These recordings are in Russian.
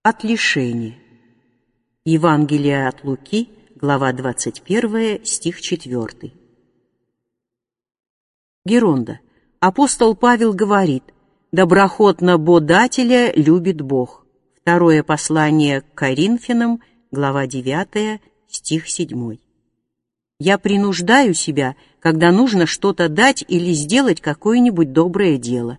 От лишения. Евангелие от Луки, глава 21, стих 4. Геронда. Апостол Павел говорит: «Доброхотно бодателя любит Бог». Второе послание к Коринфянам, глава 9, стих 7. Я принуждаю себя, когда нужно что-то дать или сделать какое-нибудь доброе дело.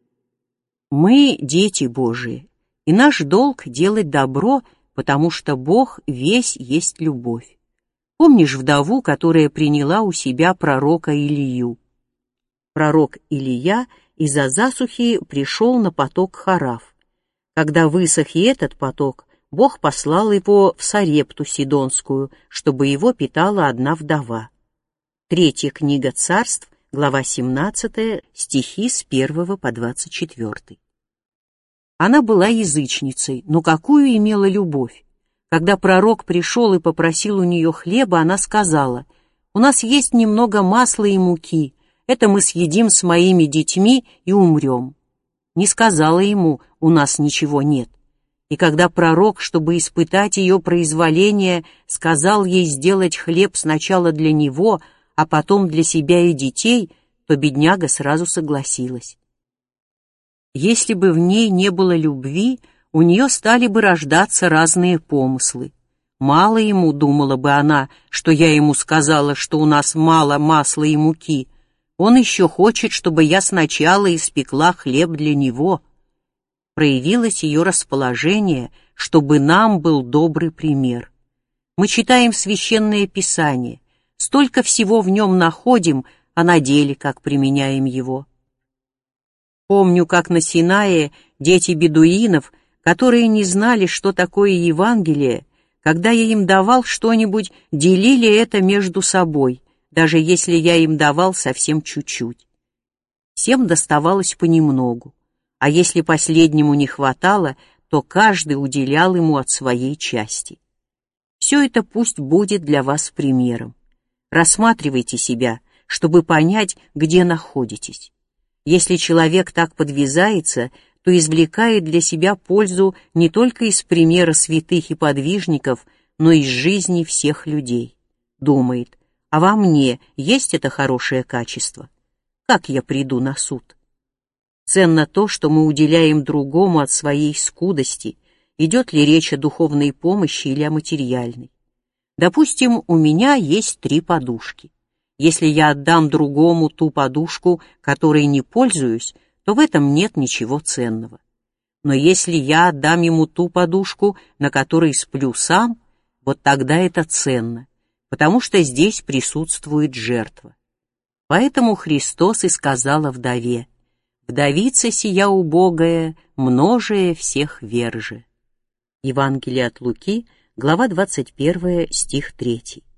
Мы дети Божии, и наш долг делать добро, потому что Бог весь есть любовь. Помнишь вдову, которая приняла у себя пророка Илию? Пророк Илия из-за засухи пришел на поток Харав. Когда высох и этот поток, Бог послал его в Сарепту Сидонскую, чтобы его питала одна вдова. Третья книга Царств, глава 17, стихи с 1 по 24. Она была язычницей, но какую имела любовь? Когда пророк пришел и попросил у нее хлеба, она сказала: «У нас есть немного масла и муки, это мы съедим с моими детьми и умрем». Не сказала ему: «У нас ничего нет». И когда пророк, чтобы испытать ее произволение, сказал ей сделать хлеб сначала для него, а потом для себя и детей, то бедняга сразу согласилась. Если бы в ней не было любви, у нее стали бы рождаться разные помыслы. Мало ему, думала бы она, что я ему сказала, что у нас мало масла и муки. Он еще хочет, чтобы я сначала испекла хлеб для него. Проявилось ее расположение, чтобы нам был добрый пример. Мы читаем Священное Писание, столько всего в нем находим, а на деле как применяем его. Помню, как на Синае дети бедуинов, которые не знали, что такое Евангелие, когда я им давал что-нибудь, делили это между собой, даже если я им давал совсем чуть-чуть. Всем доставалось понемногу, а если последнему не хватало, то каждый уделял ему от своей части. Все это пусть будет для вас примером. Рассматривайте себя, чтобы понять, где находитесь. Если человек так подвязается, то извлекает для себя пользу не только из примера святых и подвижников, но и из жизни всех людей. Думает: а во мне есть это хорошее качество? Как я приду на суд? Ценно то, что мы уделяем другому от своей скудости, идет ли речь о духовной помощи или о материальной. Допустим, у меня есть 3 подушки. Если я отдам другому ту подушку, которой не пользуюсь, то в этом нет ничего ценного. Но если я отдам ему ту подушку, на которой сплю сам, вот тогда это ценно, потому что здесь присутствует жертва. Поэтому Христос и сказал о вдове: «Вдовица сия убогая, множая всех верже». Евангелие от Луки, глава 21, стих 3.